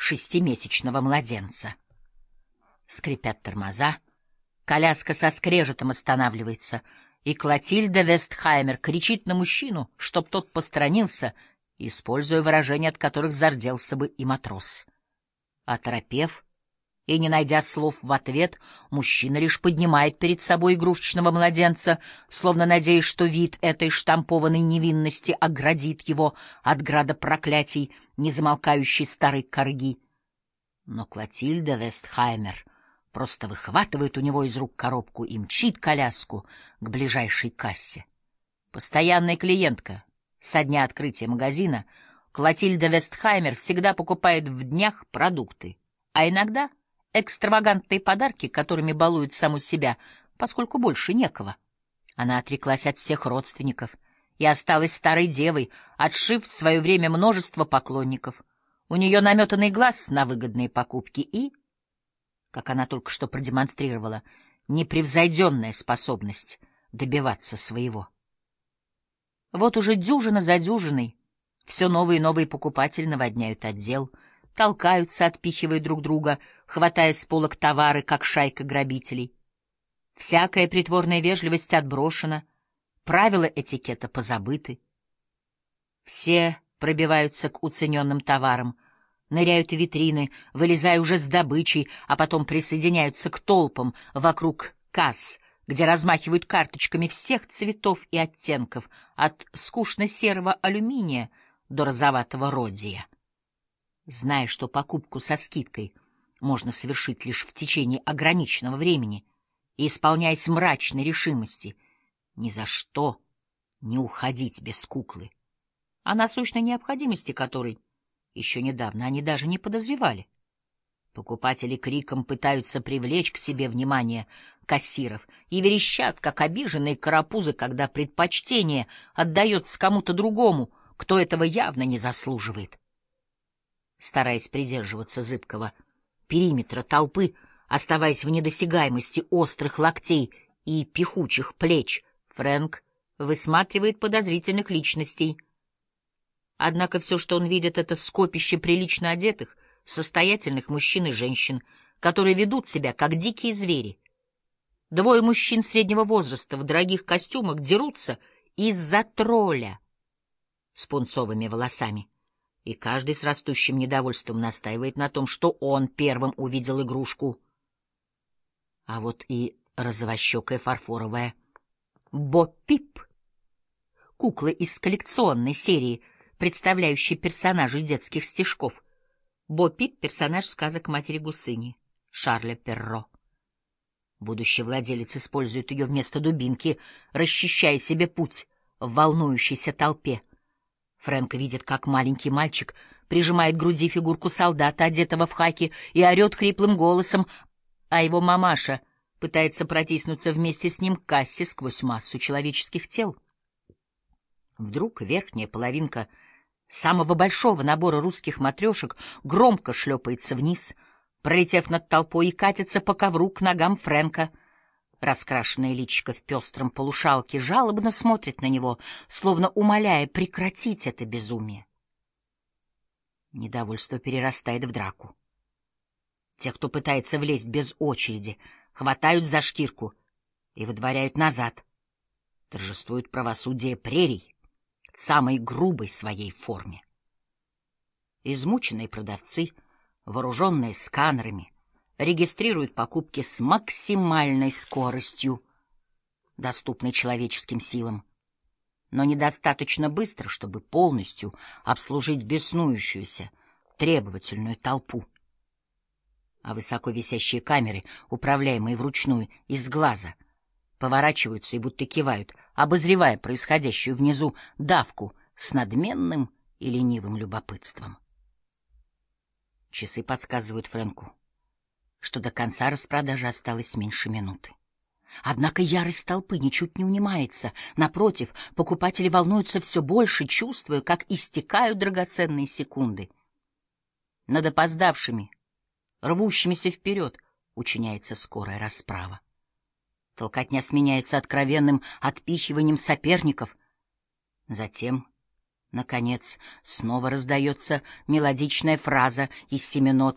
6-месячного младенца. Скрипят тормоза, коляска со скрежетом останавливается, и Клотильда Вестхаймер кричит на мужчину, чтоб тот посторонился, используя выражения, от которых зарделся бы и матрос. Оторопев и не найдя слов в ответ, мужчина лишь поднимает перед собой игрушечного младенца, словно надеясь, что вид этой штампованной невинности оградит его от града проклятий незамолкающей старой корги. Но Клотильда Вестхаймер просто выхватывает у него из рук коробку и мчит коляску к ближайшей кассе. Постоянная клиентка со дня открытия магазина, Клотильда Вестхаймер всегда покупает в днях продукты, а иногда экстравагантные подарки, которыми балует саму себя, поскольку больше некого. Она отреклась от всех родственников и осталась старой девой, отшив в свое время множество поклонников. У нее наметанный глаз на выгодные покупки и, как она только что продемонстрировала, непревзойденная способность добиваться своего. Вот уже дюжина за дюжиной все новые и новые покупатели наводняют отдел, толкаются, отпихивая друг друга, хватая с полок товары, как шайка грабителей. Всякая притворная вежливость отброшена, правила этикета позабыты. Все пробиваются к уцененным товарам, ныряют в витрины, вылезая уже с добычей, а потом присоединяются к толпам вокруг касс, где размахивают карточками всех цветов и оттенков, от скучно-серого алюминия до розоватого родия. Зная, что покупку со скидкой можно совершить лишь в течение ограниченного времени, и исполняясь мрачной решимости ни за что не уходить без куклы, о насущной необходимости которой еще недавно они даже не подозревали. Покупатели криком пытаются привлечь к себе внимание кассиров и верещат, как обиженные карапузы, когда предпочтение отдается кому-то другому, кто этого явно не заслуживает. Стараясь придерживаться зыбкого периметра толпы, оставаясь в недосягаемости острых локтей и пихучих плеч, Фрэнк высматривает подозрительных личностей. Однако все, что он видит, — это скопище прилично одетых, состоятельных мужчин и женщин, которые ведут себя, как дикие звери. Двое мужчин среднего возраста в дорогих костюмах дерутся из-за тролля с пунцовыми волосами, и каждый с растущим недовольством настаивает на том, что он первым увидел игрушку. А вот и розовощекая фарфоровая Бо-Пип, кукла из коллекционной серии, представляющей персонажей детских стишков. Бо-Пип — персонаж сказок «Матери Гусыни» Шарля Перро. Будущий владелец использует ее вместо дубинки, расчищая себе путь в волнующейся толпе. Фрэнк видит, как маленький мальчик прижимает к груди фигурку солдата, одетого в хаки, и орет хриплым голосом, а его мамаша пытается протиснуться вместе с ним к кассе сквозь массу человеческих тел. Вдруг верхняя половинка самого большого набора русских матрешек громко шлепается вниз, пролетев над толпой, и катится по ковру к ногам Фрэнка. Раскрашенное личико в пестром полушалке жалобно смотрит на него, словно умоляя прекратить это безумие. Недовольство перерастает в драку. Те, кто пытается влезть без очереди, хватают за шкирку и выдворяют назад. Торжествует правосудие прерий в самой грубой своей форме. Измученные продавцы, вооруженные сканерами, регистрируют покупки с максимальной скоростью, доступной человеческим силам, но недостаточно быстро, чтобы полностью обслужить беснующуюся, требовательную толпу. А высоко висящие камеры, управляемые вручную из глаза, поворачиваются и будто кивают, обозревая происходящую внизу давку с надменным и ленивым любопытством. Часы подсказывают Фрэнку, что до конца распродажи осталось меньше минуты. Однако ярость толпы ничуть не унимается. Напротив, покупатели волнуются все больше, чувствуя, как истекают драгоценные секунды. Над опоздавшими, рвущимися вперед, учиняется скорая расправа. Толкотня сменяется откровенным отпихиванием соперников. Затем Наконец, снова раздается мелодичная фраза из 7 нот